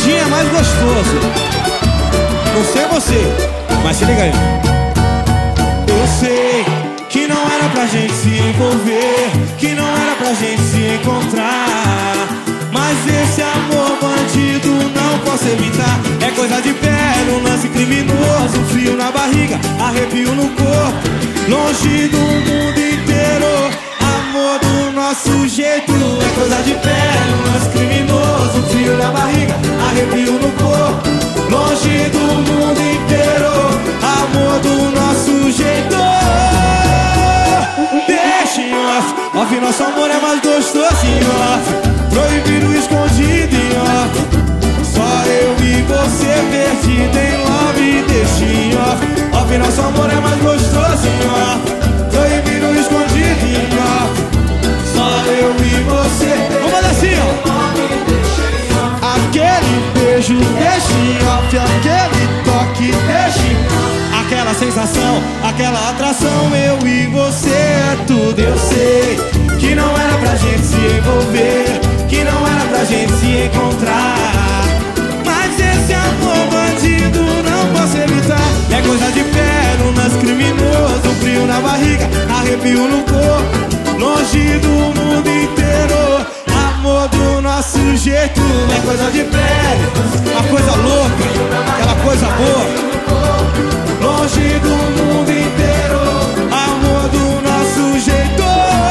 beijinho é mais gostoso. Não sei você, mas se liga aí. Eu sei que não era pra gente se envolver, que não era pra gente se encontrar, mas esse amor bandido não posso evitar. É coisa de pé, um lance criminoso, frio na barriga, arrepio no corpo, longe do mundo inteiro, amor do nosso jeito. É coisa de pé, um lance criminoso, frio na barriga, arrepio no corpo, longe do mundo inteiro, amor do nosso jeito. Deixa em off, off, nosso amor é mais gostoso em off, proibido, escondido em off, só eu e você perdido em love. Deixa em off, off, nosso amor é mais gostoso em off, proibido, escondido em off, só eu e você. Vamos assim, ó. Aquele beijo, deixa em off, aquele toque, deixa em off, aquela sensação, aquela atração, eu e você é tudo. Eu sei que não era pra gente se envolver, que não era pra gente se encontrar, mas esse amor bandido não posso evitar. É coisa de pé, um lance criminoso, frio na barriga, arrepio no corpo, longe do mundo inteiro, amor do nosso jeito. É coisa de pé, uma coisa louca, aquela coisa boa, longe do mundo inteiro, amor do nosso jeito.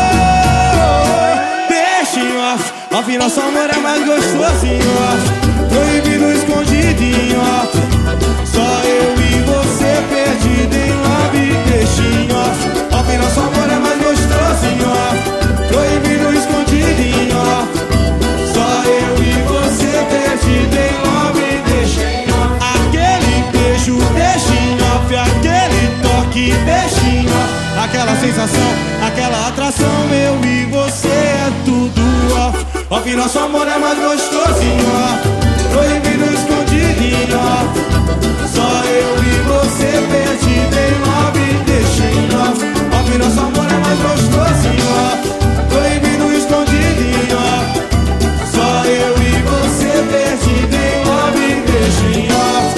Deixa em off, off, nosso amor é mais gostoso em off, proibido, escondido em off, só eu e você perdido em love. Deixa em off, off, nosso amor é mais gostoso em off, proibido, escondido em off, só eu e você perdido em love. Deixa em off, aquele beijo, deixa em off, aquele toque, deixa em off, aquela sensação, aquela atração, eu e você é tudo off, off, nosso amor é mais gostoso em off, proibido, escondido em off, só eu e você perdido em love. Deixa em off, off, nosso amor é mais gostoso em off, proibido, escondido em off, só eu e você perdido em love. Deixa em off.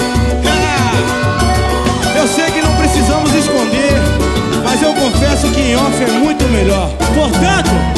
Eu sei que não precisamos esconder, mas eu confesso que em off é muito melhor. Portanto,